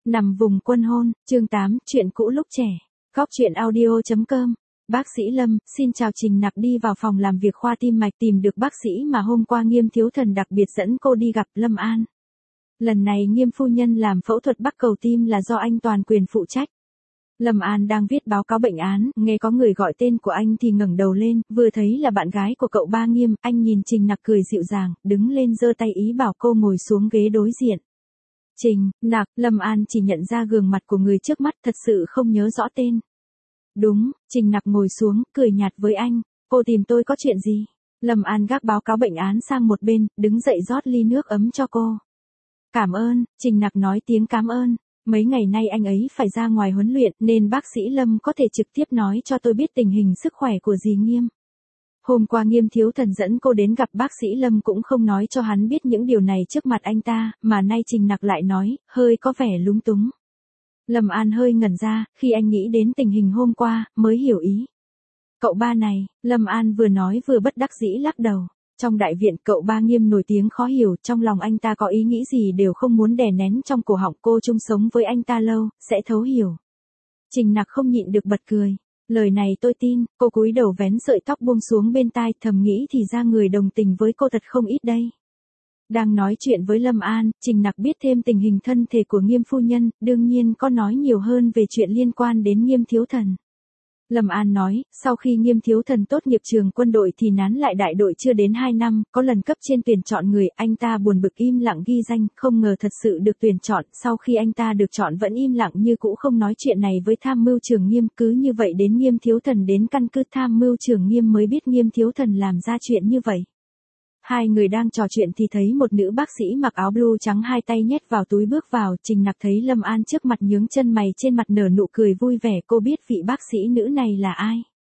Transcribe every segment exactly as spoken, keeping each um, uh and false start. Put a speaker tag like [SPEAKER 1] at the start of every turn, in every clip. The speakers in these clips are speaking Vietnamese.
[SPEAKER 1] Nằm vùng quân hôn, chương tám, chuyện cũ lúc trẻ. Góc truyện audio chấm com. Bác sĩ Lâm, xin chào. Trình Nặc đi vào phòng làm việc khoa tim mạch tìm được bác sĩ mà hôm qua Nghiêm thiếu thần đặc biệt dẫn cô đi gặp, Lâm An. Lần này Nghiêm phu nhân làm phẫu thuật bắc cầu tim là do anh toàn quyền phụ trách. Lâm An đang viết báo cáo bệnh án, nghe có người gọi tên của anh thì ngẩng đầu lên, vừa thấy là bạn gái của cậu ba Nghiêm, anh nhìn Trình Nặc cười dịu dàng, đứng lên giơ tay ý bảo cô ngồi xuống ghế đối diện. Trình, Nặc, Lâm An chỉ nhận ra gương mặt của người trước mắt, thật sự không nhớ rõ tên. Đúng, Trình Nặc ngồi xuống, cười nhạt với anh, cô tìm tôi có chuyện gì? Lâm An gác báo cáo bệnh án sang một bên, đứng dậy rót ly nước ấm cho cô. Cảm ơn, Trình Nặc nói tiếng cảm ơn. Mấy ngày nay anh ấy phải ra ngoài huấn luyện nên bác sĩ Lâm có thể trực tiếp nói cho tôi biết tình hình sức khỏe của dì Nghiêm. Hôm qua Nghiêm thiếu thần dẫn cô đến gặp bác sĩ Lâm cũng không nói cho hắn biết những điều này trước mặt anh ta, mà nay Trình Nặc lại nói, hơi có vẻ lúng túng. Lâm An hơi ngẩn ra, khi anh nghĩ đến tình hình hôm qua, mới hiểu ý. Cậu ba này, Lâm An vừa nói vừa bất đắc dĩ lắc đầu. Trong đại viện cậu ba Nghiêm nổi tiếng khó hiểu, trong lòng anh ta có ý nghĩ gì đều không muốn đè nén trong cổ họng, cô chung sống với anh ta lâu, sẽ thấu hiểu. Trình Nặc không nhịn được bật cười. Lời này tôi tin, cô cúi đầu vén sợi tóc buông xuống bên tai, thầm nghĩ thì ra người đồng tình với cô thật không ít đây. Đang nói chuyện với Lâm An, Trình Nặc biết thêm tình hình thân thể của Nghiêm phu nhân, đương nhiên có nói nhiều hơn về chuyện liên quan đến Nghiêm thiếu thần. Lâm An nói, sau khi Nghiêm thiếu thần tốt nghiệp trường quân đội thì nán lại đại đội chưa đến hai năm, có lần cấp trên tuyển chọn người, anh ta buồn bực im lặng ghi danh, không ngờ thật sự được tuyển chọn, sau khi anh ta được chọn vẫn im lặng như cũ không nói chuyện này với tham mưu trưởng Nghiêm, cứ như vậy đến Nghiêm thiếu thần đến căn cứ tham mưu trưởng Nghiêm mới biết Nghiêm thiếu thần làm ra chuyện như vậy. Hai người đang trò chuyện thì thấy một nữ bác sĩ mặc áo blue trắng hai tay nhét vào túi bước vào, Trình Nặc thấy Lâm An trước mặt nhướng chân mày, trên mặt nở nụ cười vui vẻ, cô biết vị bác sĩ nữ này là ai.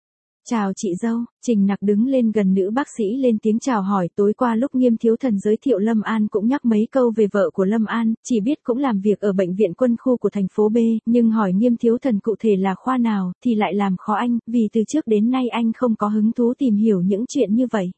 [SPEAKER 1] Chào chị dâu, Trình Nặc đứng lên gần nữ bác sĩ lên tiếng chào hỏi, tối qua lúc Nghiêm thiếu thần giới thiệu Lâm An cũng nhắc mấy câu về vợ của Lâm An, chỉ biết cũng làm việc ở bệnh viện quân khu của thành phố B, nhưng hỏi Nghiêm thiếu thần cụ thể là khoa nào thì lại làm khó anh, vì từ trước đến nay anh không có hứng thú tìm hiểu những chuyện như vậy.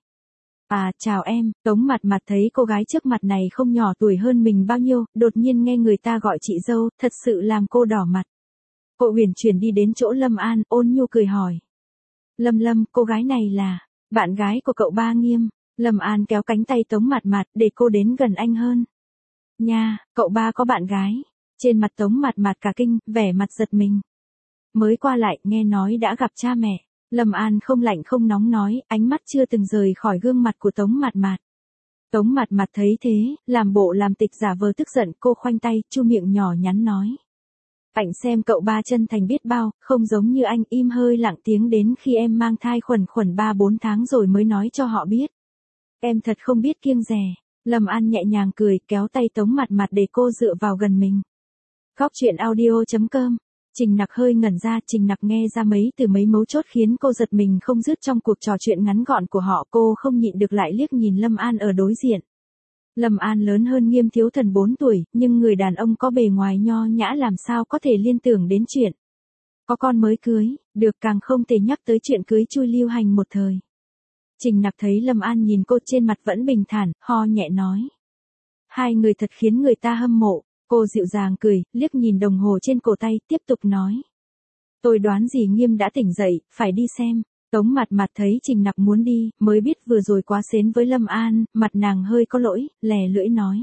[SPEAKER 1] À, chào em, Tống Mặt Mặt thấy cô gái trước mặt này không nhỏ tuổi hơn mình bao nhiêu, đột nhiên nghe người ta gọi chị dâu, thật sự làm cô đỏ mặt. Cô uyển chuyển đi đến chỗ Lâm An, ôn nhu cười hỏi. Lâm Lâm, cô gái này là bạn gái của cậu ba Nghiêm. Lâm An kéo cánh tay Tống Mặt Mặt để cô đến gần anh hơn. Nha, cậu ba có bạn gái. Trên mặt Tống Mặt Mặt cả kinh, vẻ mặt giật mình. Mới qua lại, nghe nói đã gặp cha mẹ. Lâm An không lạnh không nóng nói, ánh mắt chưa từng rời khỏi gương mặt của Tống Mạt Mạt. Tống Mạt Mạt thấy thế, làm bộ làm tịch giả vờ tức giận, cô khoanh tay, chu miệng nhỏ nhắn nói. Ảnh xem cậu ba chân thành biết bao, không giống như anh, im hơi lặng tiếng đến khi em mang thai khuẩn khuẩn ba bốn tháng rồi mới nói cho họ biết. Em thật không biết kiêng dè. Lâm An nhẹ nhàng cười, kéo tay Tống Mạt Mạt để cô dựa vào gần mình. Góc truyện audio chấm com. Trình Nặc hơi ngẩn ra, Trình Nặc nghe ra mấy từ mấy mấu chốt khiến cô giật mình không dứt trong cuộc trò chuyện ngắn gọn của họ, cô không nhịn được lại liếc nhìn Lâm An ở đối diện. Lâm An lớn hơn Nghiêm thiếu thần bốn tuổi, nhưng người đàn ông có bề ngoài nho nhã làm sao có thể liên tưởng đến chuyện có con mới cưới, được càng không thể nhắc tới chuyện cưới chui lưu hành một thời. Trình Nặc thấy Lâm An nhìn cô trên mặt vẫn bình thản, ho nhẹ nói. Hai người thật khiến người ta hâm mộ. Cô dịu dàng cười, liếc nhìn đồng hồ trên cổ tay, tiếp tục nói. Tôi đoán dì Nghiêm đã tỉnh dậy, phải đi xem. Tống Mặt Mặt thấy Trình Nặc muốn đi, mới biết vừa rồi quá xến với Lâm An, mặt nàng hơi có lỗi, lè lưỡi nói.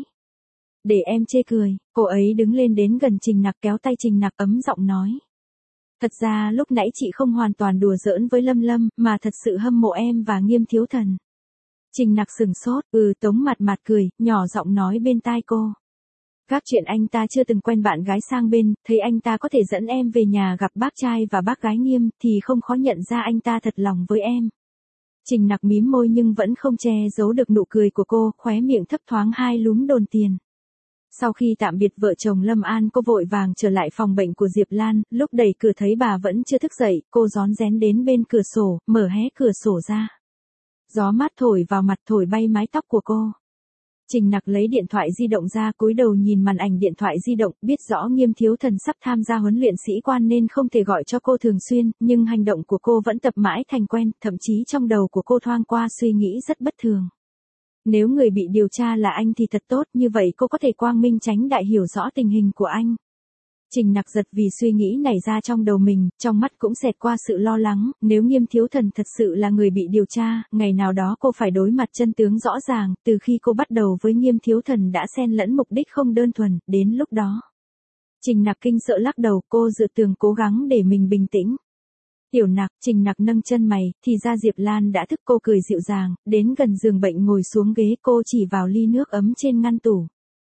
[SPEAKER 1] Để em chê cười, cô ấy đứng lên đến gần Trình Nặc kéo tay Trình Nặc ấm giọng nói. Thật ra lúc nãy chị không hoàn toàn đùa giỡn với Lâm Lâm, mà thật sự hâm mộ em và Nghiêm thiếu thần. Trình Nặc sừng sốt, ừ Tống Mặt Mặt cười, nhỏ giọng nói bên tai cô. Các chuyện anh ta chưa từng quen bạn gái sang bên, thấy anh ta có thể dẫn em về nhà gặp bác trai và bác gái Nghiêm, thì không khó nhận ra anh ta thật lòng với em. Trình Nặc mím môi nhưng vẫn không che giấu được nụ cười của cô, khóe miệng thấp thoáng hai lúm đồn tiền. Sau khi tạm biệt vợ chồng Lâm An, cô vội vàng trở lại phòng bệnh của Diệp Lan, lúc đẩy cửa thấy bà vẫn chưa thức dậy, cô rón rén đến bên cửa sổ, mở hé cửa sổ ra. Gió mát thổi vào mặt, thổi bay mái tóc của cô. Trình Nặc lấy điện thoại di động ra, cúi đầu nhìn màn ảnh điện thoại di động, biết rõ Nghiêm thiếu thần sắp tham gia huấn luyện sĩ quan nên không thể gọi cho cô thường xuyên, nhưng hành động của cô vẫn tập mãi thành quen, thậm chí trong đầu của cô thoáng qua suy nghĩ rất bất thường. Nếu người bị điều tra là anh thì thật tốt, như vậy cô có thể quang minh tránh đại hiểu rõ tình hình của anh. Trình Nặc giật vì suy nghĩ nảy ra trong đầu mình, trong mắt cũng xẹt qua sự lo lắng, nếu Nghiêm Thiếu Thần thật sự là người bị điều tra, ngày nào đó cô phải đối mặt chân tướng rõ ràng, từ khi cô bắt đầu với Nghiêm Thiếu Thần đã xen lẫn mục đích không đơn thuần, đến lúc đó. Trình Nặc kinh sợ lắc đầu, cô dựa tường cố gắng để mình bình tĩnh. Tiểu Nặc, Trình Nặc nâng chân mày, thì ra Diệp Lan đã thức, cô cười dịu dàng, đến gần giường bệnh ngồi xuống ghế, cô chỉ vào ly nước ấm trên ngăn tủ.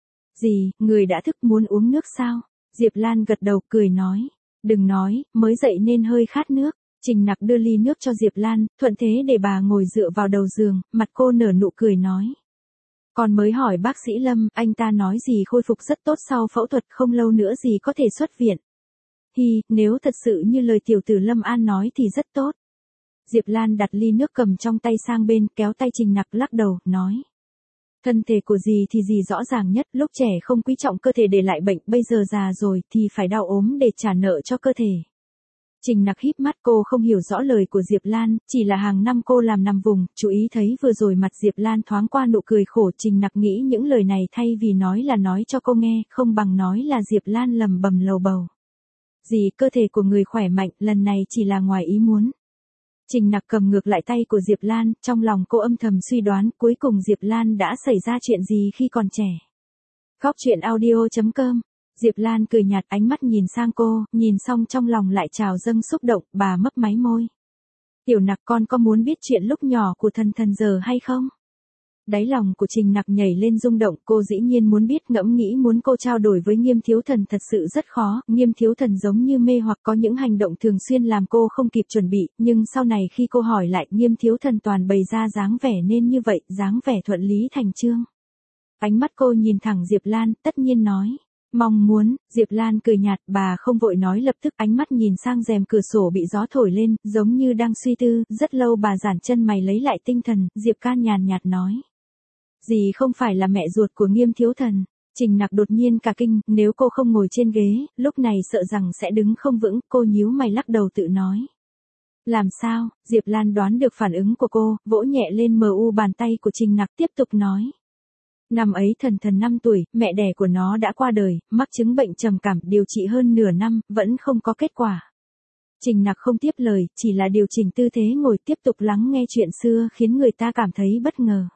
[SPEAKER 1] Gì, người đã thức muốn uống nước sao? Diệp Lan gật đầu cười nói. Đừng nói, mới dậy nên hơi khát nước. Trình Nặc đưa ly nước cho Diệp Lan, thuận thế để bà ngồi dựa vào đầu giường, mặt cô nở nụ cười nói. Còn mới hỏi bác sĩ Lâm, anh ta nói gì khôi phục rất tốt sau phẫu thuật, không lâu nữa gì có thể xuất viện. Hi, nếu thật sự như lời tiểu tử Lâm An nói thì rất tốt. Diệp Lan đặt ly nước cầm trong tay sang bên, kéo tay Trình Nặc lắc đầu, nói. Thân thể của dì thì dì rõ ràng nhất, lúc trẻ không quý trọng cơ thể để lại bệnh, bây giờ già rồi thì phải đau ốm để trả nợ cho cơ thể. Trình Nặc híp mắt, cô không hiểu rõ lời của Diệp Lan, chỉ là hàng năm cô làm nằm vùng, chú ý thấy vừa rồi mặt Diệp Lan thoáng qua nụ cười khổ. Trình Nặc nghĩ những lời này thay vì nói là nói cho cô nghe, không bằng nói là Diệp Lan lầm bầm lầu bầu. Dì, cơ thể của người khỏe mạnh, lần này chỉ là ngoài ý muốn. Trình Nặc cầm ngược lại tay của Diệp Lan, trong lòng cô âm thầm suy đoán, cuối cùng Diệp Lan đã xảy ra chuyện gì khi còn trẻ. Góc truyện audio chấm com. Diệp Lan cười nhạt, ánh mắt nhìn sang cô, nhìn xong trong lòng lại trào dâng xúc động, bà mấp máy môi. Tiểu Nặc, con có muốn biết chuyện lúc nhỏ của Thần Thần giờ hay không? Đáy lòng của Trình Nặc nhảy lên rung động, cô dĩ nhiên muốn biết, ngẫm nghĩ muốn cô trao đổi với Nghiêm Thiếu Thần thật sự rất khó, Nghiêm Thiếu Thần giống như mê hoặc, có những hành động thường xuyên làm cô không kịp chuẩn bị, nhưng sau này khi cô hỏi lại, Nghiêm Thiếu Thần toàn bày ra dáng vẻ nên như vậy, dáng vẻ thuận lý thành chương. Ánh mắt cô nhìn thẳng Diệp Lan, tất nhiên nói. Mong muốn, Diệp Lan cười nhạt, bà không vội nói lập tức, ánh mắt nhìn sang rèm cửa sổ bị gió thổi lên, giống như đang suy tư, rất lâu bà giãn chân mày lấy lại tinh thần, Diệp Can nhàn nhạt nói. Dì không phải là mẹ ruột của Nghiêm Thiếu Thần. Trình Nặc đột nhiên cả kinh, nếu cô không ngồi trên ghế, lúc này sợ rằng sẽ đứng không vững, cô nhíu mày lắc đầu tự nói. Làm sao? Diệp Lan đoán được phản ứng của cô, vỗ nhẹ lên mờ u bàn tay của Trình Nặc tiếp tục nói. Năm ấy Thần Thần năm tuổi, mẹ đẻ của nó đã qua đời, mắc chứng bệnh trầm cảm, điều trị hơn nửa năm, vẫn không có kết quả. Trình Nặc không tiếp lời, chỉ là điều chỉnh tư thế ngồi tiếp tục lắng nghe chuyện xưa khiến người ta cảm thấy bất ngờ.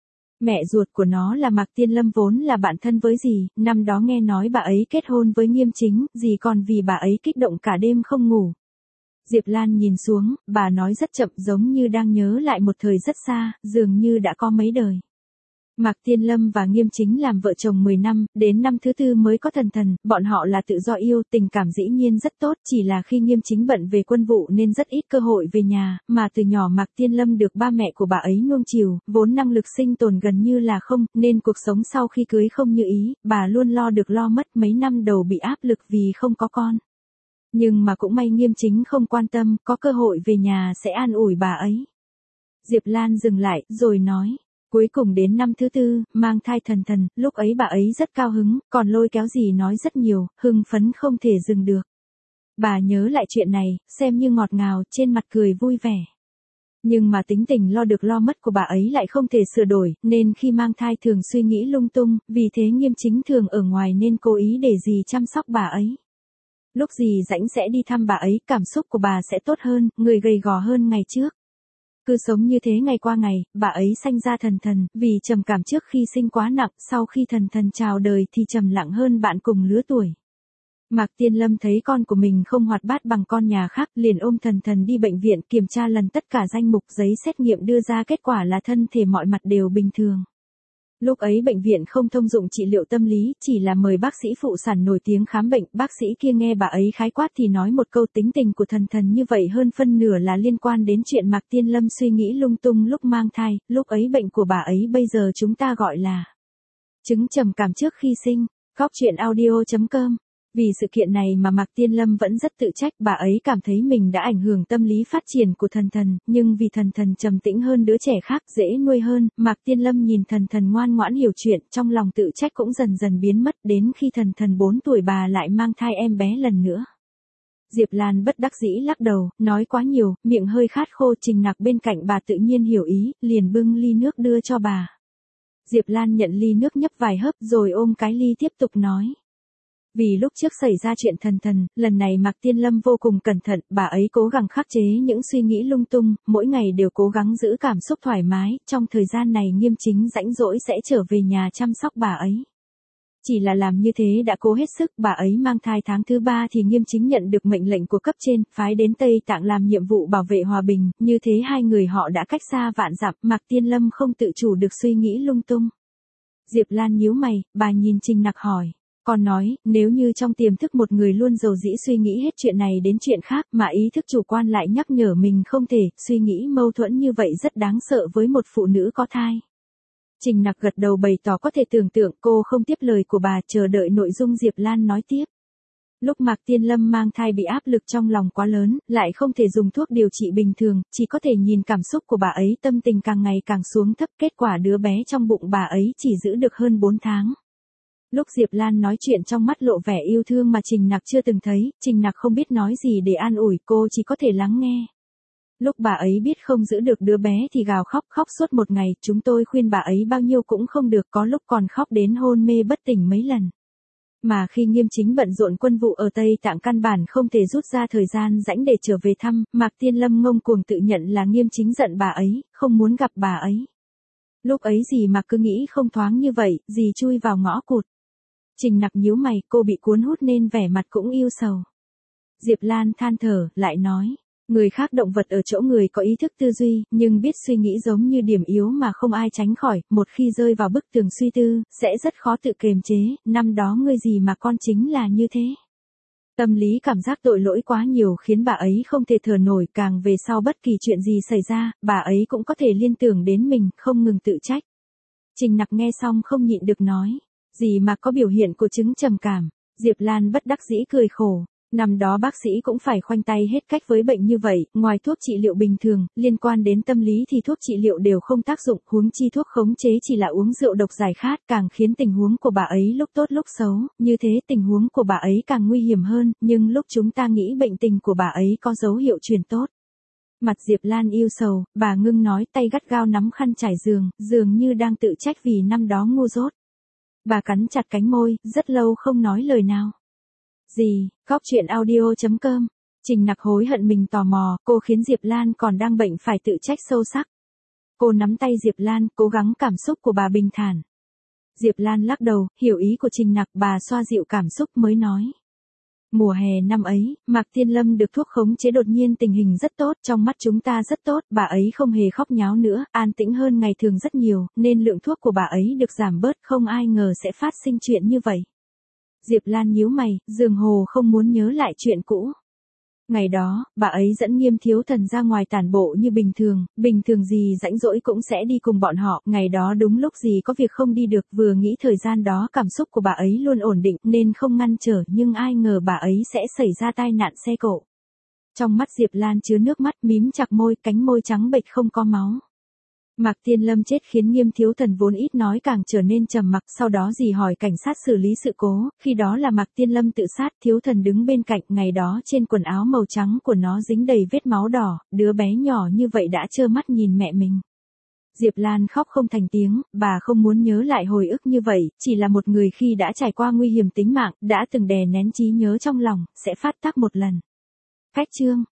[SPEAKER 1] Mẹ ruột của nó là Mạc Tiên Lâm vốn là bạn thân với dì, năm đó nghe nói bà ấy kết hôn với Nghiêm Chính, dì còn vì bà ấy kích động cả đêm không ngủ. Diệp Lan nhìn xuống, bà nói rất chậm giống như đang nhớ lại một thời rất xa, dường như đã có mấy đời. Mạc Tiên Lâm và Nghiêm Chính làm vợ chồng mười năm, đến năm thứ tư mới có Thần Thần, bọn họ là tự do yêu, tình cảm dĩ nhiên rất tốt, chỉ là khi Nghiêm Chính bận về quân vụ nên rất ít cơ hội về nhà, mà từ nhỏ Mạc Tiên Lâm được ba mẹ của bà ấy nuông chiều, vốn năng lực sinh tồn gần như là không, nên cuộc sống sau khi cưới không như ý, bà luôn lo được lo mất, mấy năm đầu bị áp lực vì không có con. Nhưng mà cũng may Nghiêm Chính không quan tâm, có cơ hội về nhà sẽ an ủi bà ấy. Diệp Lan dừng lại, rồi nói. Cuối cùng đến năm thứ tư, mang thai Thần Thần, lúc ấy bà ấy rất cao hứng, còn lôi kéo dì nói rất nhiều, hưng phấn không thể dừng được. Bà nhớ lại chuyện này, xem như ngọt ngào, trên mặt cười vui vẻ. Nhưng mà tính tình lo được lo mất của bà ấy lại không thể sửa đổi, nên khi mang thai thường suy nghĩ lung tung, vì thế Nghiêm Chính thường ở ngoài nên cố ý để dì chăm sóc bà ấy. Lúc dì rảnh sẽ đi thăm bà ấy, cảm xúc của bà sẽ tốt hơn, người gầy gò hơn ngày trước. Cứ sống như thế ngày qua ngày, bà ấy sanh ra Thần Thần, vì trầm cảm trước khi sinh quá nặng, sau khi Thần Thần chào đời thì trầm lặng hơn bạn cùng lứa tuổi. Mạc Tiên Lâm thấy con của mình không hoạt bát bằng con nhà khác, liền ôm Thần Thần đi bệnh viện kiểm tra lần tất cả danh mục, giấy xét nghiệm đưa ra kết quả là thân thể mọi mặt đều bình thường. Lúc ấy bệnh viện không thông dụng trị liệu tâm lý, chỉ là mời bác sĩ phụ sản nổi tiếng khám bệnh, bác sĩ kia nghe bà ấy khái quát thì nói một câu, tính tình của Thần Thần như vậy hơn phân nửa là liên quan đến chuyện Mạc Tiên Lâm suy nghĩ lung tung lúc mang thai, lúc ấy bệnh của bà ấy bây giờ chúng ta gọi là chứng trầm cảm trước khi sinh. Góc truyện audio chấm com. Vì sự kiện này mà Mạc Tiên Lâm vẫn rất tự trách, bà ấy cảm thấy mình đã ảnh hưởng tâm lý phát triển của Thần Thần, nhưng vì Thần Thần trầm tĩnh hơn đứa trẻ khác, dễ nuôi hơn, Mạc Tiên Lâm nhìn Thần Thần ngoan ngoãn hiểu chuyện, trong lòng tự trách cũng dần dần biến mất, đến khi Thần Thần bốn tuổi bà lại mang thai em bé lần nữa. Diệp Lan bất đắc dĩ lắc đầu, nói quá nhiều, miệng hơi khát khô. Trình Nặc bên cạnh bà tự nhiên hiểu ý, liền bưng ly nước đưa cho bà. Diệp Lan nhận ly nước nhấp vài hớp rồi ôm cái ly tiếp tục nói. Vì lúc trước xảy ra chuyện thần thần, lần này Mạc Tiên Lâm vô cùng cẩn thận, bà ấy cố gắng khắc chế những suy nghĩ lung tung, mỗi ngày đều cố gắng giữ cảm xúc thoải mái, trong thời gian này Nghiêm Chính rãnh rỗi sẽ trở về nhà chăm sóc bà ấy. Chỉ là làm như thế đã cố hết sức, bà ấy mang thai tháng thứ ba thì Nghiêm Chính nhận được mệnh lệnh của cấp trên, phái đến Tây Tạng làm nhiệm vụ bảo vệ hòa bình, như thế hai người họ đã cách xa vạn dặm, Mạc Tiên Lâm không tự chủ được suy nghĩ lung tung. Diệp Lan nhíu mày, bà nhìn Trình Nặc hỏi. Còn nói, nếu như trong tiềm thức một người luôn dầu dĩ suy nghĩ hết chuyện này đến chuyện khác mà ý thức chủ quan lại nhắc nhở mình không thể, suy nghĩ mâu thuẫn như vậy rất đáng sợ với một phụ nữ có thai. Trình Nặc gật đầu bày tỏ có thể tưởng tượng, cô không tiếp lời của bà, chờ đợi nội dung Diệp Lan nói tiếp. Lúc Mạc Tiên Lâm mang thai bị áp lực trong lòng quá lớn, lại không thể dùng thuốc điều trị bình thường, chỉ có thể nhìn cảm xúc của bà ấy tâm tình càng ngày càng xuống thấp, kết quả đứa bé trong bụng bà ấy chỉ giữ được hơn bốn tháng. Lúc Diệp Lan nói chuyện trong mắt lộ vẻ yêu thương mà Trình Nặc chưa từng thấy, Trình Nặc không biết nói gì để an ủi, cô chỉ có thể lắng nghe. Lúc bà ấy biết không giữ được đứa bé thì gào khóc, khóc suốt một ngày, chúng tôi khuyên bà ấy bao nhiêu cũng không được, có lúc còn khóc đến hôn mê bất tỉnh mấy lần. Mà khi Nghiêm Chính bận rộn quân vụ ở Tây Tạng căn bản không thể rút ra thời gian rãnh để trở về thăm, Mạc Tiên Lâm ngông cuồng tự nhận là Nghiêm Chính giận bà ấy, không muốn gặp bà ấy. Lúc ấy gì mà cứ nghĩ không thoáng như vậy, gì chui vào ngõ cụt. Trình Nặc nhíu mày, cô bị cuốn hút nên vẻ mặt cũng yêu sầu. Diệp Lan than thở, lại nói, người khác động vật ở chỗ người có ý thức tư duy, nhưng biết suy nghĩ giống như điểm yếu mà không ai tránh khỏi, một khi rơi vào bức tường suy tư, sẽ rất khó tự kiềm chế, năm đó ngươi gì mà con chính là như thế. Tâm lý cảm giác tội lỗi quá nhiều khiến bà ấy không thể thở nổi, càng về sau bất kỳ chuyện gì xảy ra, bà ấy cũng có thể liên tưởng đến mình, không ngừng tự trách. Trình Nặc nghe xong không nhịn được nói. Gì mà có biểu hiện của chứng trầm cảm, Diệp Lan bất đắc dĩ cười khổ. Năm đó bác sĩ cũng phải khoanh tay hết cách với bệnh như vậy, ngoài thuốc trị liệu bình thường, liên quan đến tâm lý thì thuốc trị liệu đều không tác dụng, huống chi thuốc khống chế chỉ là uống rượu độc giải khát, càng khiến tình huống của bà ấy lúc tốt lúc xấu, như thế tình huống của bà ấy càng nguy hiểm hơn, nhưng lúc chúng ta nghĩ bệnh tình của bà ấy có dấu hiệu chuyển tốt. Mặt Diệp Lan yêu sầu, bà ngưng nói, tay gắt gao nắm khăn trải giường, dường như đang tự trách vì năm đó ngu dốt. Bà cắn chặt cánh môi, rất lâu không nói lời nào. Gì, Góc Chuyện Audio chấm com. Trình Nặc hối hận mình tò mò, cô khiến Diệp Lan còn đang bệnh phải tự trách sâu sắc. Cô nắm tay Diệp Lan, cố gắng cảm xúc của bà bình thản. Diệp Lan lắc đầu, hiểu ý của Trình Nặc, bà xoa dịu cảm xúc mới nói. Mùa hè năm ấy, Mạc Tiên Lâm được thuốc khống chế đột nhiên tình hình rất tốt, trong mắt chúng ta rất tốt, bà ấy không hề khóc nháo nữa, an tĩnh hơn ngày thường rất nhiều, nên lượng thuốc của bà ấy được giảm bớt, không ai ngờ sẽ phát sinh chuyện như vậy. Diệp Lan nhíu mày, dường hồ không muốn nhớ lại chuyện cũ. Ngày đó, bà ấy dẫn Nghiêm Thiếu Thần ra ngoài tản bộ như bình thường, bình thường gì rãnh rỗi cũng sẽ đi cùng bọn họ, ngày đó đúng lúc gì có việc không đi được, vừa nghĩ thời gian đó cảm xúc của bà ấy luôn ổn định nên không ngăn trở, nhưng ai ngờ bà ấy sẽ xảy ra tai nạn xe cộ. Trong mắt Diệp Lan chứa nước mắt, mím chặt môi, cánh môi trắng bệch không có máu. Mạc Tiên Lâm chết khiến Nghiêm Thiếu Thần vốn ít nói càng trở nên trầm mặc, sau đó dì hỏi cảnh sát xử lý sự cố, khi đó là Mạc Tiên Lâm tự sát, Thiếu Thần đứng bên cạnh, ngày đó trên quần áo màu trắng của nó dính đầy vết máu đỏ, đứa bé nhỏ như vậy đã trơ mắt nhìn mẹ mình. Diệp Lan khóc không thành tiếng, bà không muốn nhớ lại hồi ức như vậy, chỉ là một người khi đã trải qua nguy hiểm tính mạng, đã từng đè nén trí nhớ trong lòng, sẽ phát tác một lần. Cách chương